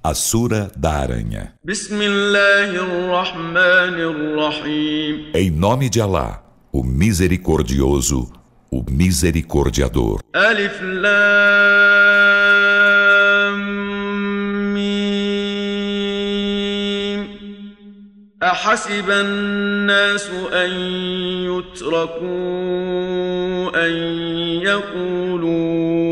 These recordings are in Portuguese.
A Sura da Aranha. Em nome de Alá, o Misericordioso, o Misericordiador. Alif Lam Mim. أحسب الناس أن يتركوا أن يقولوا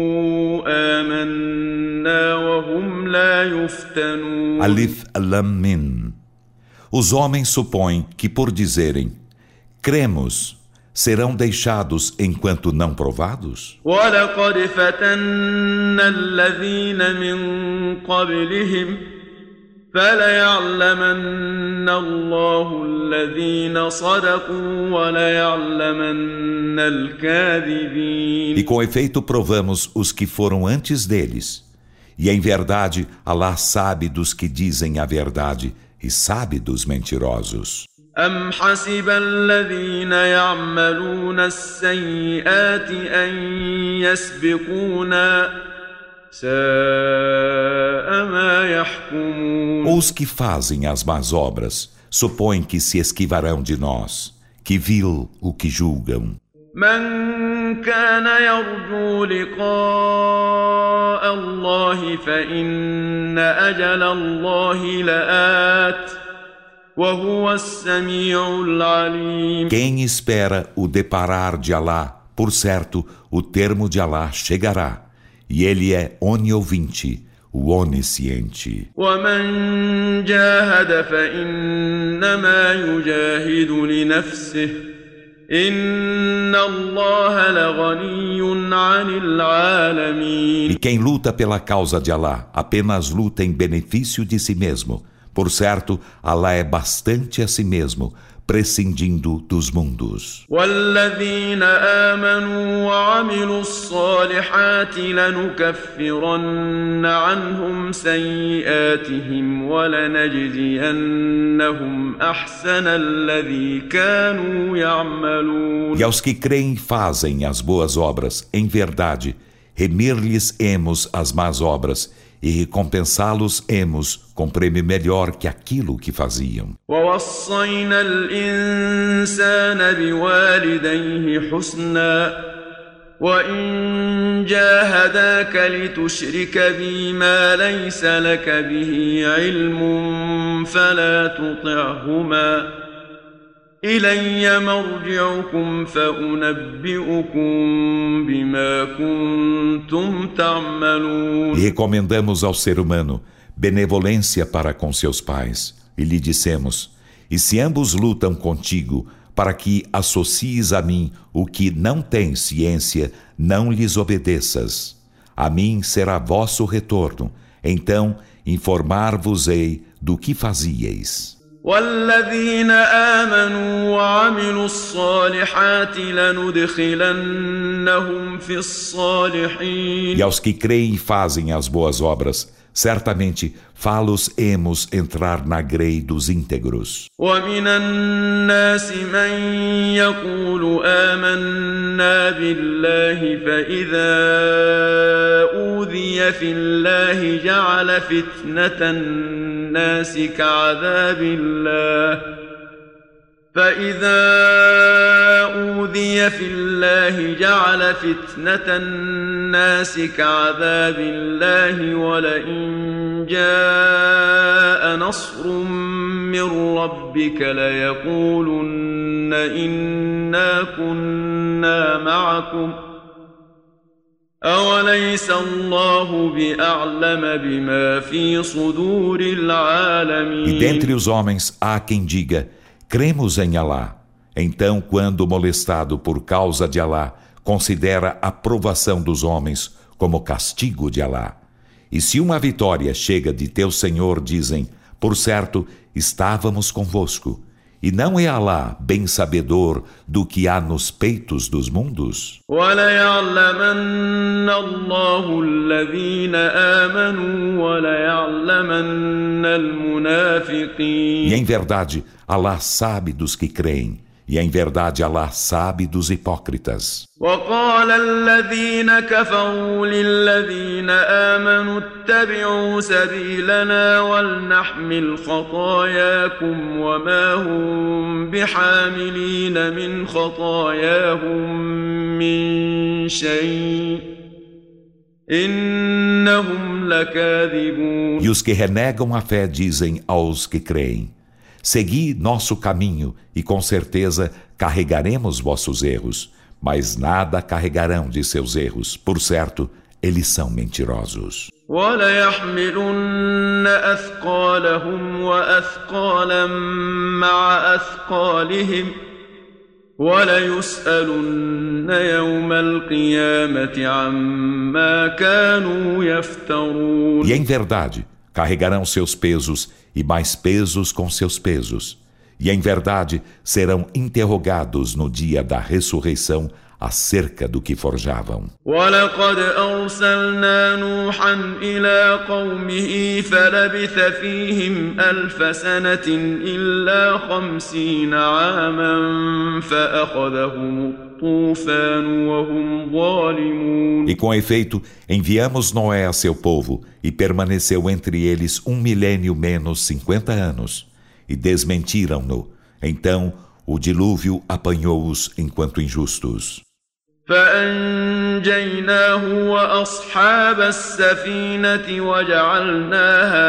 آمنا وهم لا يفتنون. Alif Lam Mim. Os homens supõem que por dizerem cremos, serão deixados enquanto não provados? وَلَقَدْ فَتَنَّا الَّذِينَ مِنْ قَبْلِهِمْ فَلَيَعْلَمَنَّ اللَّهُ الَّذِينَ صَدَقُوا وَلَيَعْلَمَنَّ الْكَاذِبِينَ. E com efeito provamos os que foram antes deles. E em verdade, Alá sabe dos que dizem a verdade e sabe dos mentirosos. أَمْ حَسِبَ الَّذِينَ يَعْمَلُونَ السَّيِّئَاتِ أَنْ يَسْبِقُونَا سَاءَ مَا يَحْكُمُونَ. Os que fazem as más obras supõem que se esquivarão de nós. Que vil o que julgam. من كان يرجو لقاء الله فإن أجل الله لآت وهو السميع العليم. Quem espera o deparar de Alá, por certo, o termo de Alá chegará, e ele é oniovinte, o onisciente. ومن جاهد فإنما يجاهد لنفسه إن الله لغني عن العالمين. E quem luta pela causa de Alá, apenas luta em benefício de si mesmo. Por certo, Alá é bastante a si mesmo, prescindindo dos mundos. والذين آمنوا وعملوا الصالحات لنكفرن عنهم سيئاتهم ولنجزينهم أحسن الذي كانوا يعملون. E aos que creem e fazem as boas obras, em verdade, remir-lhes-emos as más obras e recompensá-los-emos com prêmio melhor que aquilo que faziam. ووصينا الإنسان بوالديه حسنا وإن جاهداك لتشرك بي ما ليس لك به علم فلا تطعهما إلي مرجعكم فأنبئكم بما كنتم تعملون. E recomendamos ao ser humano benevolência para com seus pais, e lhe dissemos: e se ambos lutam contigo para que associes a mim o que não tem ciência, não lhes obedeças. A mim será vosso retorno, então informar-vos-ei do que fazíeis. والذين آمنوا وعملوا الصالحات لندخلنهم في الصالحين. E aos que creem e fazem as boas obras, certamente fá-los-emos entrar na grei dos íntegros. ومن الناس من يقول آمنا بالله فإذا أوذي في الله جعل فتنة الناس كعذاب الله فإذا أوذي في الله جعل فتنة الناس كعذاب الله ولئن جاء نصر من ربك ليقولن إنا كنا معكم أوليس الله بأعلم بما في صدور العالمين. E dentre os homens há quem diga: cremos em Alá. Então, quando molestado por causa de Alá, considera a provação dos homens como castigo de Alá. E se uma vitória chega de teu Senhor, dizem: por certo, estávamos convosco. E não é Alá bem sabedor do que há nos peitos dos mundos? وَلَيَعْلَمَنَّ اللَّهُ الَّذِينَ آمَنُوا وَلَيَعْلَمَنَّ الْمُنَافِقِينَ. E em verdade, Alá sabe dos que creem, E em verdade Allah sabe dos hipócritas. وقال الذين كفروا للذين آمنوا اتبعوا سبيلنا ولنحمل خطاياكم وما هم بحاملين من خطاياهم من شيء إنهم لكاذبون. E os que renegam a fé dizem aos que creem: segui nosso caminho e com certeza carregaremos vossos erros, mas nada carregarão de seus erros. Por certo, eles são mentirosos. وَلَيَحْمِلُنَّ أَثْقَالَهُمْ وَأَثْقَالًا مَعَ أَثْقَالِهِمْ وَلَيُسْأَلُنَّ يَوْمَ الْقِيَامَةِ عَمَّا كَانُوا يَفْتَرُونَ. E em verdade, carregarão seus pesos e mais pesos com seus pesos. E em verdade serão interrogados no dia da ressurreição acerca do que forjavam. وَلَقَدْ أَرْسَلْنَا نُوحًا إِلَىٰ قَوْمِهِ فَلَبِثَ فِيهِمْ أَلْفَ سَنَةٍ إِلَّا 50 عَامًا فَأَخَذَهُمُ الطُّوفَانُ وَهُمْ ظَالِمُونَ. E com efeito, enviamos Noé a seu povo, e permaneceu entre eles 1 milênio menos 50 anos, e desmentiram-no. Então, o dilúvio apanhou-os enquanto injustos. فأنجيناه وأصحاب السفينة وجعلناها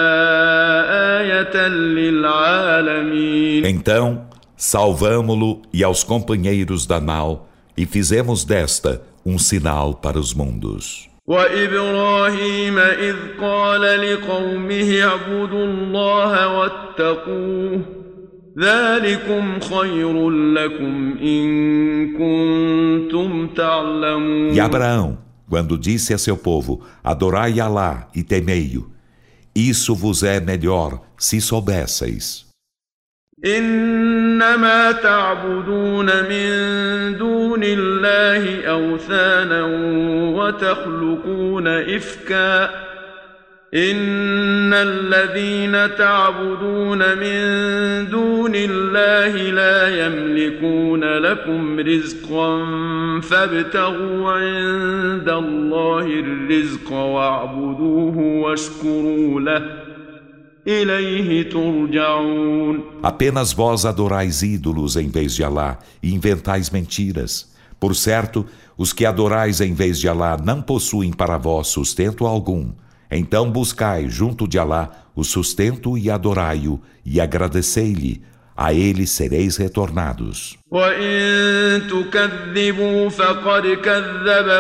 آية للعالمين. Então, salvamo-lo e aos companheiros da nau e fizemos desta sinal para os mundos. وإبراهيم إذ قال لقومه اعبدوا الله واتقوه ذلكم خير لكم إن كنتم تعلمون. E Abraão, quando disse a seu povo, adorai Alá e temei-o, isso vos é melhor se soubesseis. إنما تعبدون من دون الله أوثانا وتخلقون إفكا إن الذين تعبدون من دون الله لا يملكون لكم رزقا فابتغوا عند الله الرزق واعبدوه واشكروا له إليه ترجعون. Apenas vós adorais ídolos em vez de Alá e inventais mentiras. Por certo, os que adorais em vez de Alá não possuem para vós sustento algum. Então buscai junto de Alá o sustento e adorai-o e agradecei-lhe. A ele sereis retornados. وَإِن تُكَذِّبُوا فَقَدْ كَذَّبَ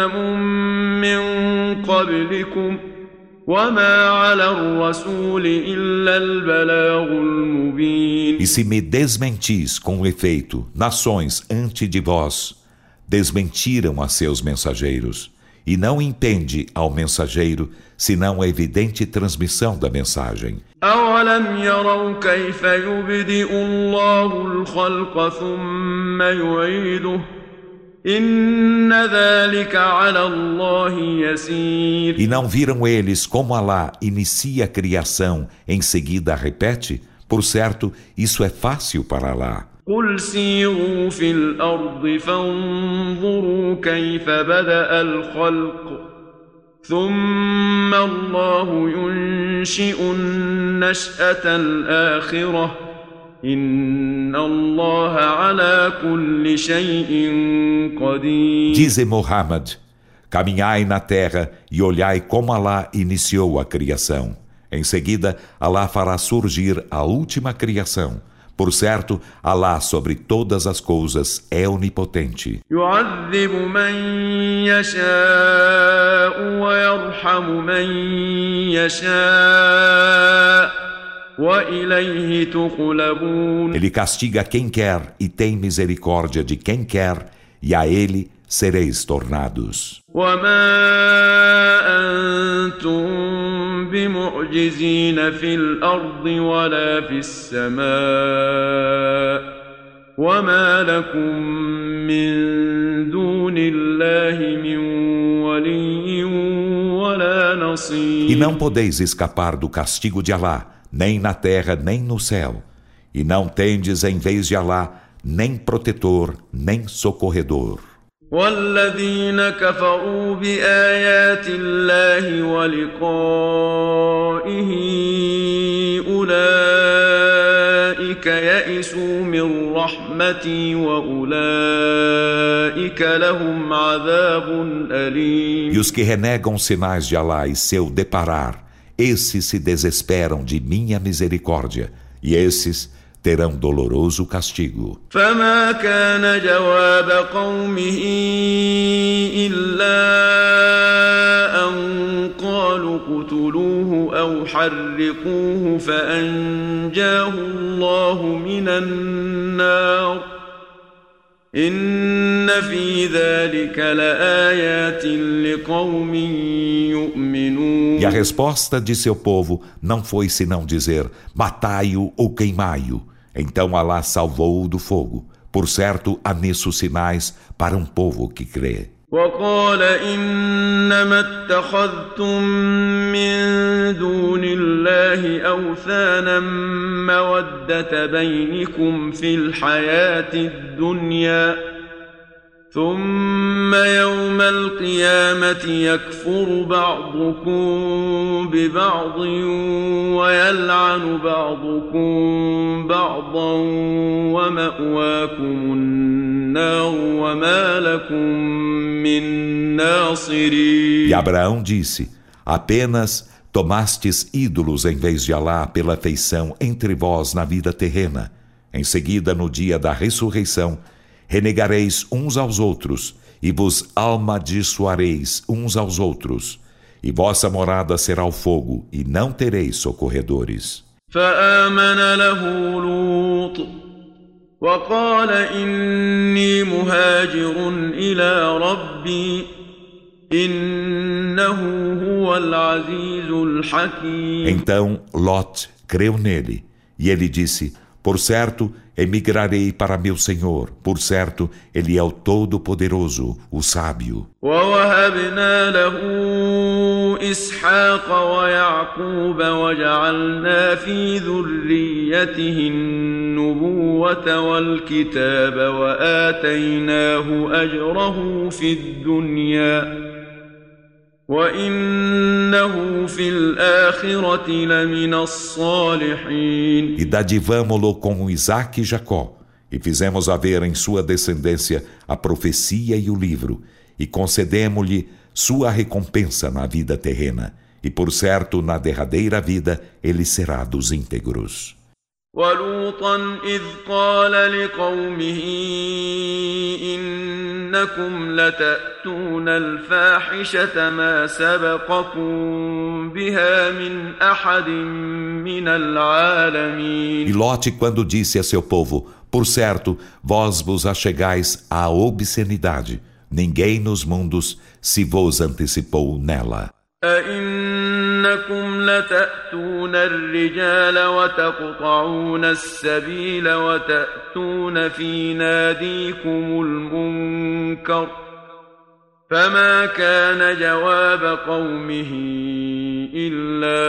مِن قَبْلِكُمْ وَمَا عَلَى الرَّسُولِ إِلَّا الْبَلَاغُ الْمُبِينُ. E se me desmentis com efeito, nações antes de vós desmentiram a seus mensageiros, e não impende ao mensageiro senão a evidente transmissão da mensagem. أَوَلَمْ يَرَوْا كَيْفَ يُبْدِئُ اللَّهُ الْخَلْقَ ثُمَّ يُعِيدُهُ إِنَّ ذَلِكَ عَلَى اللَّهِ يَسِيرٌ. E não viram eles como Alá inicia a criação, em seguida repete? Por certo, isso é fácil para Alá. قُلْ سِيرُوا فِي الْأَرْضِ فَانظُرُوا كَيْفَ بَدَأَ الْخَلْقَ ثُمَّ اللَّهُ يُنشِئُ النَّشْأَةَ الْآخِرَةَ إِنَّ اللَّهَ عَلَى كُلِّ شَيْءٍ قَدِيرٌ. Dize Muhammad, caminhai na terra e olhai como Alá iniciou a criação. Em seguida, Alá fará surgir a última criação. Por certo, Alá sobre todas as coisas é onipotente. يُعَذِّبُ مَن يَشَاءُ وَيَرْحَمُ مَن يَشَاءُ وَإِلَيْهِ تُقْلَبُونَ. Ele castiga quem quer e tem misericórdia de quem quer, e a ele sereis tornados. وَمَا أَنْتُمْ بِمُعْجِزِينَ فِي الْأَرْضِ وَلَا فِي السَّمَاءِ وَمَا لَكُمْ مِنْ دُونِ اللَّهِ مِنْ وَلِيٍّ وَلَا نَصِيرٍ. E não podeis escapar do castigo de Alá, nem na terra nem no céu. E não tendes em vez de Alá nem protetor, nem socorredor. والذين كفروا بآيات الله ولقائه أولئك يئسوا من رحمتي وأولئك لهم عذاب أليم. E os que renegam os sinais de Alá e seu deparar, esses se desesperam de minha misericórdia, e esses terão doloroso castigo. فما كان جواب قومه إلا أن قالوا اقتلوه أو حرقوه فأنجاه الله من النار إن في ذلك لآيات لقوم يؤمنون. E a resposta de seu povo não foi senão dizer: matai-o ou queimai-o. Então Alá salvou-o do fogo. Por certo, há nisso sinais para um povo que crê. وقال إنما اتخذتم من دون الله أوثانا مودة بينكم في الحياة الدنيا ثم يوم القيامة يكفر بعضكم ببعض ويلعن بعضكم بعضا ومأواكم النار وما لكم من ناصرين. E Abraão disse: apenas tomastes ídolos em vez de Alá pela afeição entre vós na vida terrena. Em seguida, no dia da ressurreição, renegareis uns aos outros e vos amaldiçoareis uns aos outros, e vossa morada será o fogo, e não tereis socorredores. فآمن له لوط وقال إني مهاجر إلى ربي إنه هو العزيز الحكيم. Então Lot creu nele, e ele disse: por certo, emigrarei para meu Senhor. Por certo, Ele é o Todo-Poderoso, o Sábio. ووهبنا له إسحاق ويعقوب وجعلنا في ذريته النبوة والكتاب وآتيناه أجره في الدنيا وإنه في الآخرة لمن الصالحين. E dadivamo-lo com Isaque e Jacó, e fizemos haver em sua descendência a profecia e o livro, e concedemo-lhe sua recompensa na vida terrena, e por certo, na derradeira vida, ele será dos íntegros. ولوطا إذ قال لقومه إنكم لتأتون الفاحشة ما سبقكم بها من أحد من العالمين. E Lote, quando disse a seu povo: por certo, vós vos achegais à obscenidade, ninguém nos mundos se vos antecipou nela. أئنكم لتأتون الرجال وتقطعون السبيل وتأتون في ناديكم المنكر فما كان جواب قومه إلا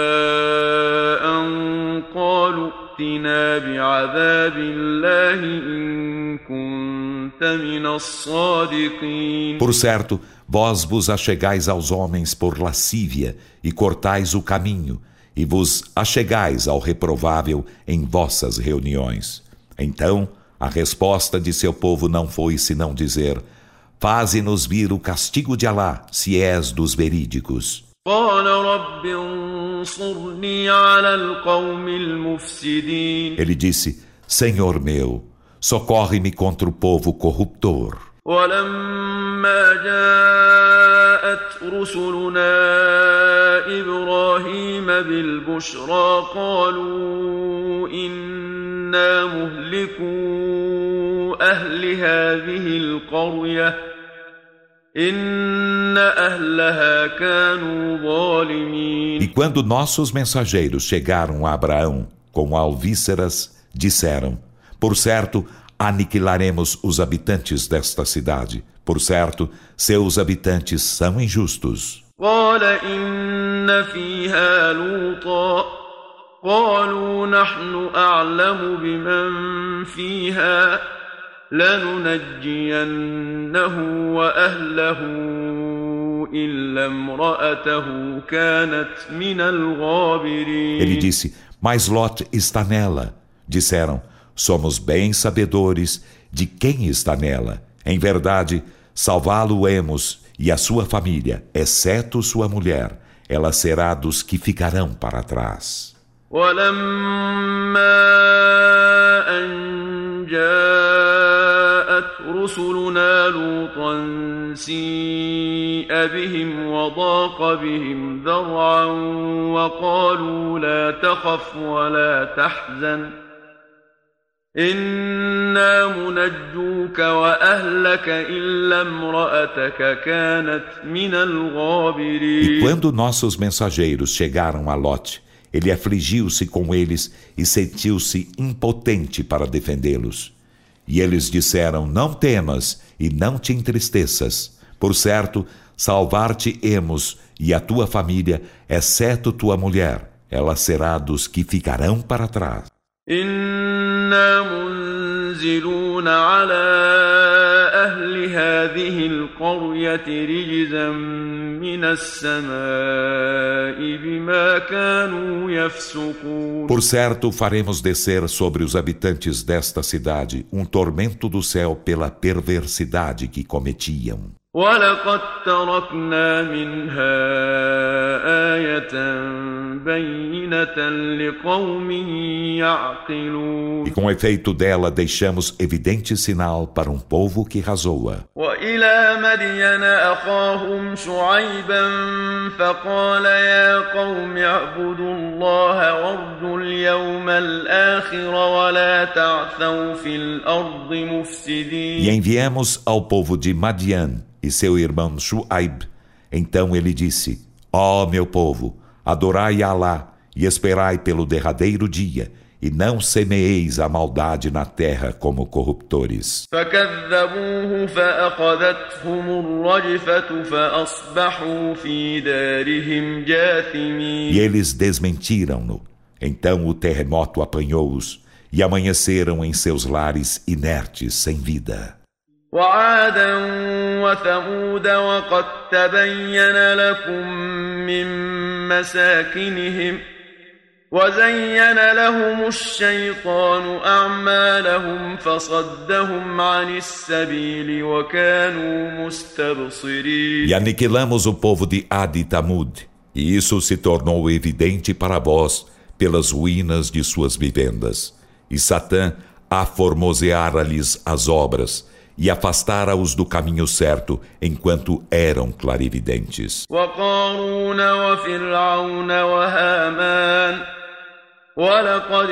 أن قالوا ائتنا بعذاب الله إن كنت من الصادقين. Por certo, vós vos achegais aos homens por lascívia e cortais o caminho, e vos achegais ao reprovável em vossas reuniões. Então, a resposta de seu povo não foi senão dizer: faze-nos vir o castigo de Alá, se és dos verídicos. قال رب انصرني على القوم المفسدين. Ele disse: Senhor meu, socorre-me contra o povo corruptor. ولما جاءت رسلنا إبراهيم بالبشرى قالوا إنا مهلكو أهل هذه القرية إن أهلها كانوا ظالمين. E quando nossos mensageiros chegaram a Abraão com alvíceras, disseram: por certo, aniquilaremos os habitantes desta cidade. Por certo, seus habitantes são injustos. قال إن فيها لوطا قالوا نحن أعلم بمن فيها لننجينه وأهله إلا امرأته كانت من الغابرين. Ele disse: mas Lot está nela. Disseram: somos bem sabedores de quem está nela. Em verdade, salvá-lo-emos e a sua família, exceto sua mulher. Ela será dos que ficarão para trás. ولما أن جاءت رسلنا لوطا سيء بهم وضاق بهم ذرعا وقالوا لا تخف ولا تحزن إنا منجوك وأهلك إلا امرأتك كانت من الغابرين. E quando nossos mensageiros chegaram a Lot, ele afligiu-se com eles e sentiu-se impotente para defendê-los. E eles disseram: não temas e não te entristeças. Por certo, salvar-te-emos e a tua família, exceto tua mulher. Ela será dos que ficarão para trás. إنا منزلون على أهل هذه القرية رجزا من السماء بما كانوا يفسقون. Por certo, faremos descer sobre os habitantes desta cidade um tormento do céu pela perversidade que cometiam. ولقد تركنا منها آية بينة لقوم يعقلون. E com efeito dela deixamos evidente sinal para um povo que razoa. وإلى مدين أخاهم شعيبا فقال يا قوم اعبدوا الله وارجوا اليوم الآخر ولا تعثوا في الأرض مفسدين. E enviamos ao povo de Madian e seu irmão Shu'aib. Então ele disse: ó meu povo, adorai Alá e esperai pelo derradeiro dia, e não semeeis a maldade na terra como corruptores. فكذبوه فأخذتهم الرجفة فأصبحوا في دارهم جاثمين. E eles desmentiram-no. Então o terremoto apanhou-os, e amanheceram em seus lares inertes, sem vida. وعادا وثمود وقد تبين لكم من مساكنهم وزين لهم الشيطان أعمالهم فصدهم عن السبيل وكانوا مستبصرين. E aniquilamos o povo de Ad e Tamud, e isso se tornou evidente para vós pelas ruínas de suas vivendas. E Satã aformoseara-lhes as obras e afastara-os do caminho certo enquanto eram clarividentes. وقارون وفرعون وهامان ولقد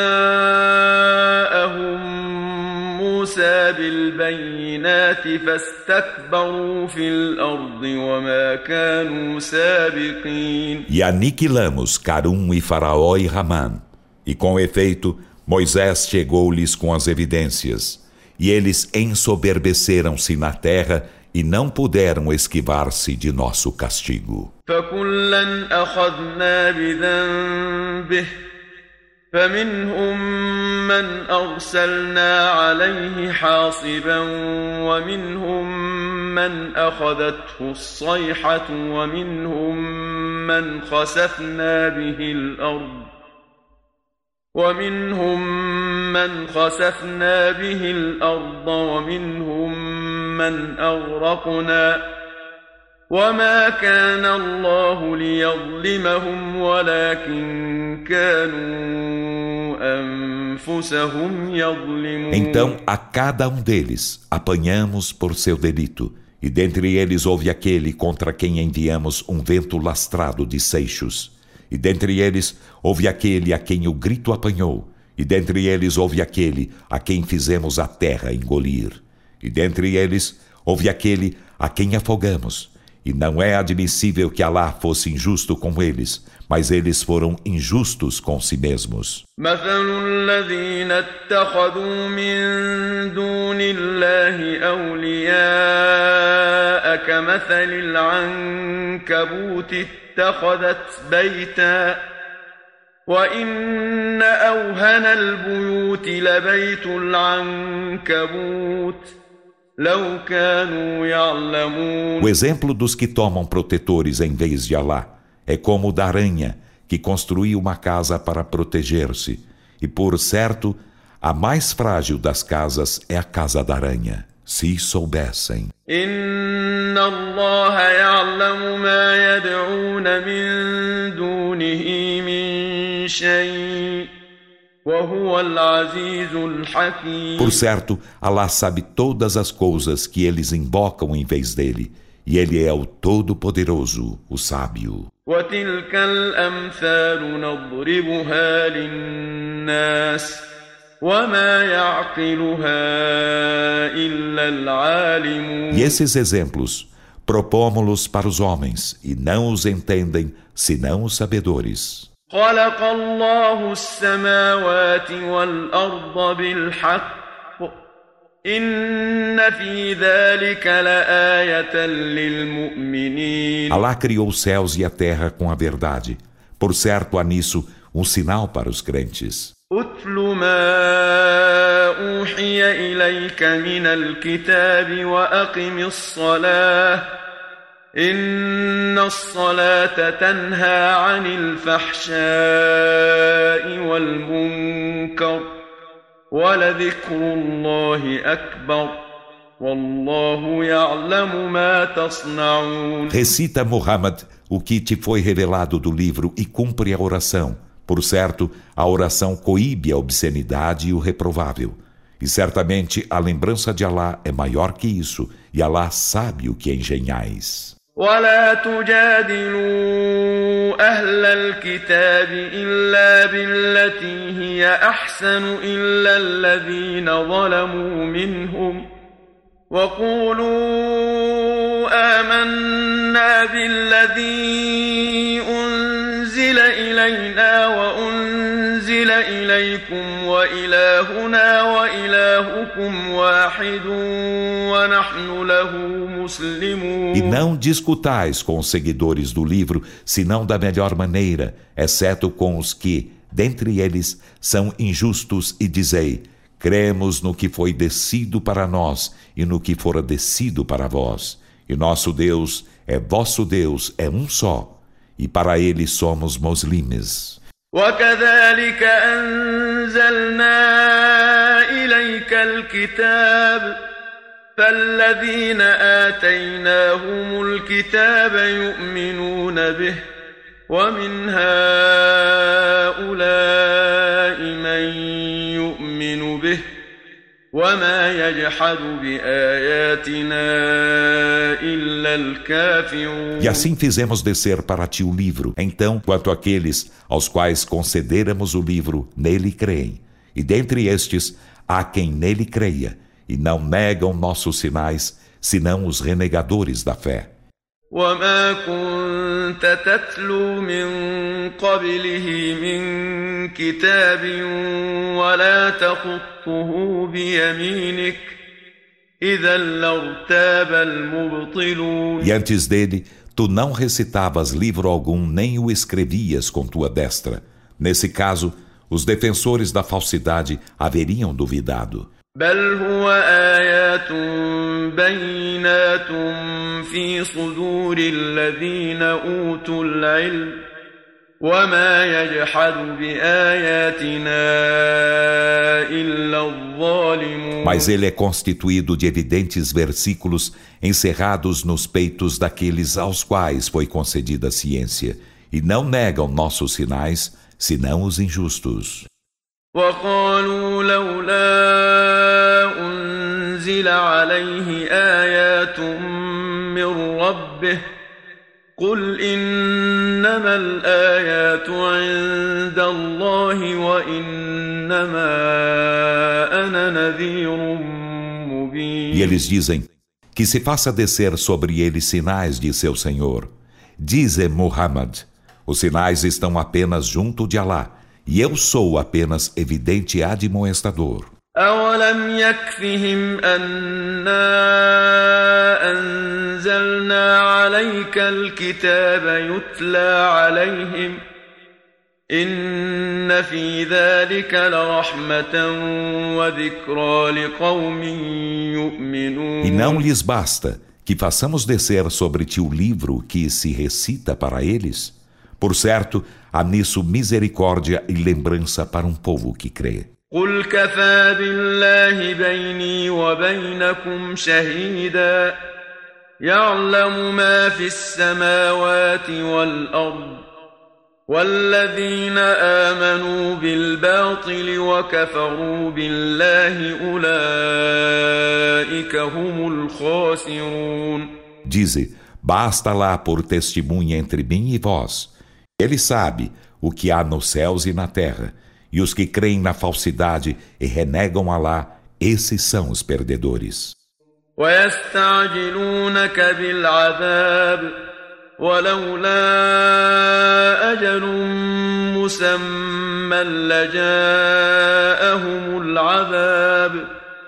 جاءهم موسى بالبينات فاستكبروا في الأرض وما كانوا سابقين. E aniquilamos Carum e Faraó e Ramã. E com efeito, Moisés chegou-lhes com as evidências. E eles ensoberbeceram-se na terra e não puderam esquivar-se de nosso castigo. فكلا أخذنا بذنبه فمنهم من أرسلنا عليه حاصبا ومنهم من أخذته الصيحة ومنهم من خسفنا به الأرض ومنهم من أغرقنا وما كان الله ليظلمهم ولكن كانوا أنفسهم يظلمون. Então a cada um deles apanhamos por seu delito, e dentre eles houve aquele contra quem enviamos um vento lastrado de seixos. E dentre eles houve aquele a quem o grito apanhou. E dentre eles houve aquele a quem fizemos a terra engolir. E dentre eles houve aquele a quem afogamos. E não é admissível que Alá fosse injusto com eles, mas eles foram injustos com si mesmos. مثل الذين اتخذوا من دون الله أولياء كمثل العنكبوت اتخذت بيتا وإن أوهن البيوت لبيت العنكبوت لو كانوا يعلمون. O exemplo dos que tomam protetores em vez de Alá é como o da aranha que construiu uma casa para proteger-se. E por certo, a mais frágil das casas é a casa da aranha, se soubessem. إن الله يعلم ما يدعون من دونه من شيء وهو العزيز الحكيم. Por certo, Alá sabe todas as coisas que eles invocam em vez dele, e ele é o Todo-Poderoso, o Sábio. وتلك الأمثال نضربها للناس وما يعقلها إلا العالمون. E esses exemplos propomos-los para os homens, e não os entendem senão os sabedores. خلق الله السماوات والأرض بالحق إن في ذلك لآية للمؤمنين. Alá criou os céus e a terra com a verdade. Por certo, há nisso um sinal para os crentes. أتل ما أوحي إليك من الكتاب وأقم الصلاة إن الصلاة تنهى عن الفحشاء والمنكر ولذكر الله أكبر والله يعلم ما تصنعون. Recita, Muhammad, o que te foi revelado do livro e cumpre a oração. Por certo, a oração coíbe a obscenidade e o reprovável. E certamente a lembrança de Alá é maior que isso, e Alá sabe o que engenhais. ولا تجادلوا أهل الكتاب إلا بالتي هي أحسن إلا الذين ظلموا منهم وقولوا آمنا بالذي أنزل إلينا وأنزل إليكم وإلهنا وإلهكم واحد ونحن له مسلمون. E não discutais com os seguidores do livro, senão da melhor maneira, exceto com os que, dentre eles, são injustos, e dizei: cremos no que foi descido para nós e no que fora descido para vós. E nosso Deus é vosso Deus, é um só, e para ele somos muslimes. وكذلك أنزلنا إليك الكتاب فالذين آتيناهم الكتاب يؤمنون به ومن هؤلاء من يؤمن به وما يجحد بآياتنا إلا الكافرون. E assim fizemos descer para ti o livro. Então, quanto àqueles aos quais concederamos o livro, nele creem. E dentre estes, há quem nele creia, e não negam nossos sinais, senão os renegadores da fé. وما كنت تتلو من قبله من كتاب ولا تخطه بيمينك إذا لارتاب المبطلون. E antes dele, tu não recitavas livro algum, nem o escrevias com tua destra. Nesse caso, os defensores da falsidade haveriam duvidado. بل هو آيات بينات في صدور الذين أوتوا العلم وما يجحد بآياتنا إلا الظالمون. Mas ele é constituído de evidentes versículos encerrados nos peitos daqueles aos quais foi concedida a ciência, e não negam nossos sinais, senão os injustos. وقالوا لولا أنزل عليه آيات من ربه قل إنما الآيات عند الله وإنما أنا نذير مبين. E eles dizem que se faça descer sobre ele sinais de seu Senhor. Dize Muhammad, os sinais estão apenas junto de Alá, e eu sou apenas evidente admoestador. أولم يكفهم أنا أنزلنا عليك الكتاب يتلى عليهم إن في ذلك لرحمة وذكرى لقوم يؤمنون. E não lhes basta que façamos descer sobre ti o livro que se recita para eles? Por certo, há nisso misericórdia e lembrança para um povo que crê. قل كفى بالله بيني وبينكم شهيدا يعلم ما في السماوات والأرض والذين آمنوا بالباطل وكفروا بالله أولئك هم الخاسرون. Dize, basta lá por testemunha entre mim e vós. Ele sabe o que há nos céus e na terra, e os que creem na falsidade e renegam Alá, esses são os perdedores. ويستعجلونك بالعذاب ولولا أجل مسمى لجاءهم العذاب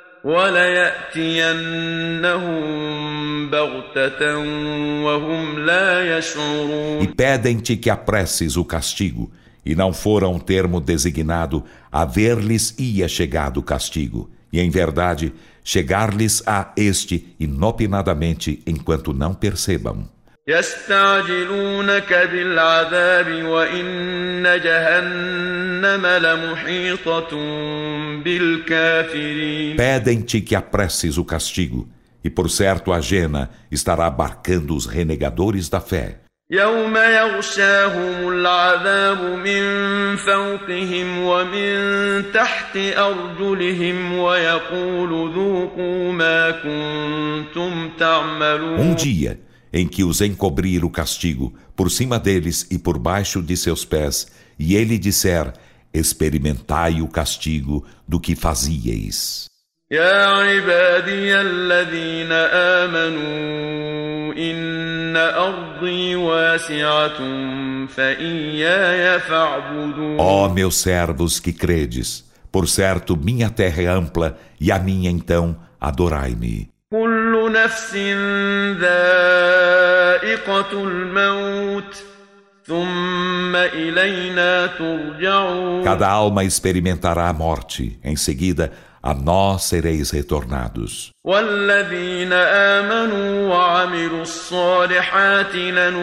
وليأتينهم بغتة وهم لا يشعرون. E pedem-te que apresses o castigo, e não fora um termo designado, haver-lhes ia chegado o castigo, e em verdade, chegar-lhes a este inopinadamente enquanto não percebam. يستعجلونك بالعذاب وإن جهنم لمحيطة بالكافرين. Pedem-te que apresses o castigo, e por certo a Jena estará abarcando os renegadores da fé. يوم يغشاهم العذاب من فوقهم ومن تحت أرجلهم ويقول ذوقوا ما كنتم تعملون. Dia em que os encobrir o castigo por cima deles e por baixo de seus pés, e ele disser, experimentai o castigo do que fazieis. يا عبادي الذين آمنوا إن أرضي واسعة فإياي فاعبدون. Ó meus servos que credes, por certo minha terra é ampla e a minha então adorai-me. كل نفس ذائقة الموت ثم إلينا ترجعون. Cada alma experimentará a morte, em seguida a nós sereis retornados. والذين آمنوا وعملوا الصالحات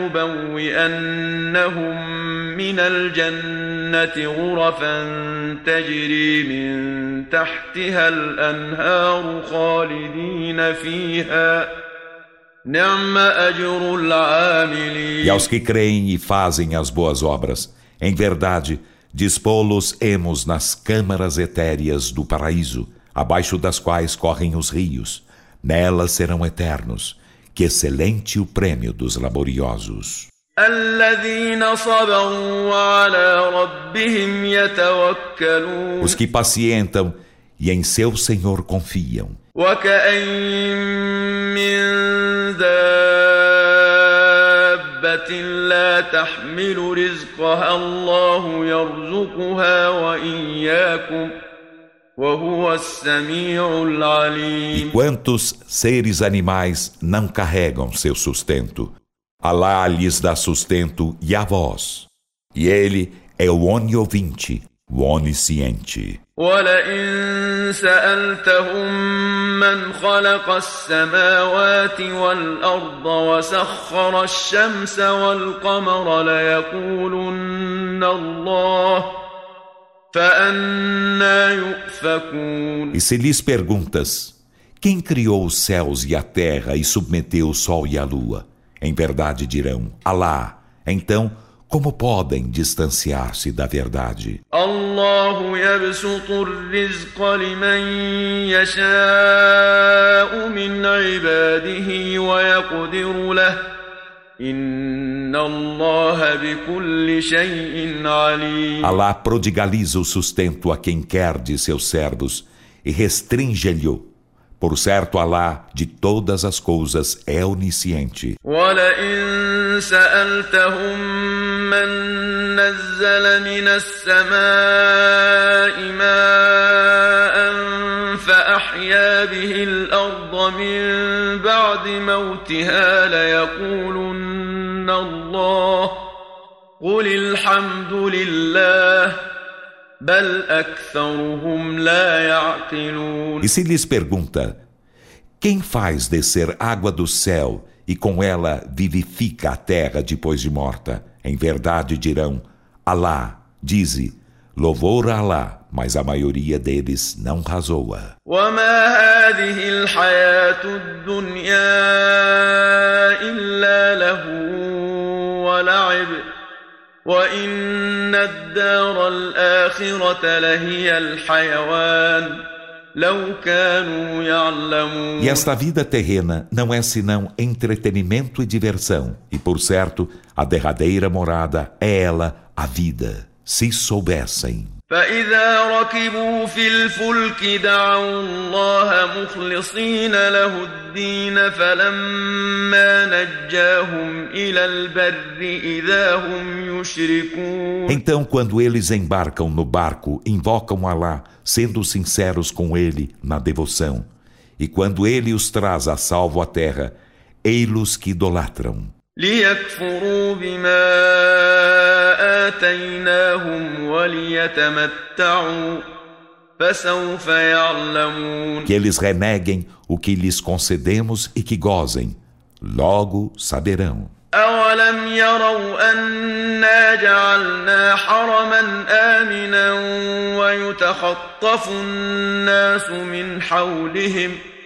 لنبوئنهم من الجنة غرفا تجري من تحتها الأنهار خالدين فيها نعم أجر العاملين. E aos que creem e fazem as boas obras, em verdade, dispô-los-emos nas câmaras etéreas do paraíso, abaixo das quais correm os rios. Nelas serão eternos. Que excelente o prêmio dos laboriosos. الذين صبروا وعلى ربهم يتوكلون. Os que pacientam e em seu Senhor confiam. وكأين من لا تحمل رزقها الله يرزقها وإياكم وهو السميع العليم. E quantos seres animais não carregam seu sustento? Alá lhes dá sustento e a vós. E ele é o oniovinte, o onisciente. ولئن سألتهم من خلق السماوات والأرض وسخر الشمس والقمر ليقولن الله فأنى يؤفكون. E se lhes perguntas, quem criou os céus e a terra e submeteu o sol e a lua? Em verdade dirão, Alá. Então, como podem distanciar-se da verdade? الله يبسط الرزق لمن يشاء من عباده ويقدر له إن الله بكل شيء عليم. Alá prodigaliza o sustento a quem quer de seus servos e restringe-lhe. Por certo, Alá, de todas as coisas, é onisciente. وَلَئِن سَأَلْتَهُم مَّن نَّزَّلَ مِنَ السَّمَاءِ مَاءً فَأَحْيَا بِهِ الْأَرْضَ مِن بَعْدِ مَوْتِهَا لَيَقُولُنَّ اللَّهُ قل الحمد لله بل أكثرهم لا يعقلون. E se lhes pergunta, quem faz descer água do céu e com ela vivifica a terra depois de morta? Em verdade dirão, Alá, dize, louvor a Alá, mas a maioria deles não razoa. وما هذه الحياة الدنيا إلا لهو ولعب وإن الدار الآخرة لهي الحيوان لو كانوا يعلمون. E esta vida terrena não é senão entretenimento e diversão, e por certo, a derradeira morada é ela, a vida, se soubessem. فإذا ركبوا في الفلك دعوا الله مخلصين له الدين فلما نجاهم إلى البر إذا هم يشركون. Então, quando eles embarcam no barco, invocam Alá, sendo sinceros com ele na devoção. E quando ele os traz a salvo à terra, ei-los que idolatram. ليكفروا بما آتيناهم وليتمتعوا فسوف يعلمون. Que eles reneguem o que lhes concedemos e que gozem. Logo saberão. أولم يروا أنا جعلنا حرما آمنا ويتخطف الناس من حولهم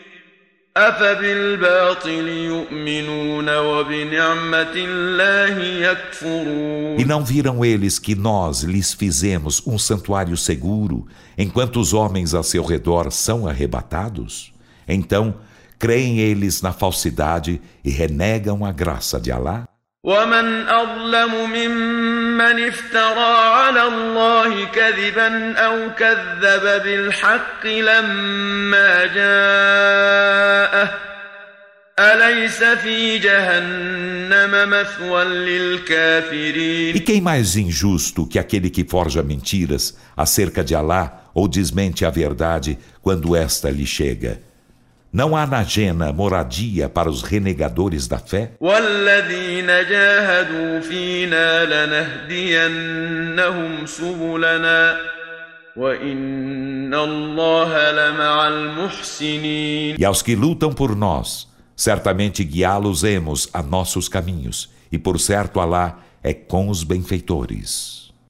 أفبالباطل يؤمنون وبنعمة الله يكفرون. E não viram eles que nós lhes fizemos um santuário seguro, enquanto os homens a seu redor são arrebatados? Então, creem eles na falsidade e renegam a graça de Alá? ومن أظلم ممن افترى على الله كذبا أو كذب بالحق لما جاءه أليس في جهنم مثوى للكافرين. E quem mais injusto que aquele que forja mentiras acerca de Alá ou desmente a verdade quando esta lhe chega? Não há na Jena moradia para os renegadores da fé? والذين جاهدوا فينا لنهدينهم سبلنا وإن الله لمع المحسنين. E aos que lutam por nós, certamente guiá-los-emos a nossos caminhos, e por certo Alá é com os benfeitores.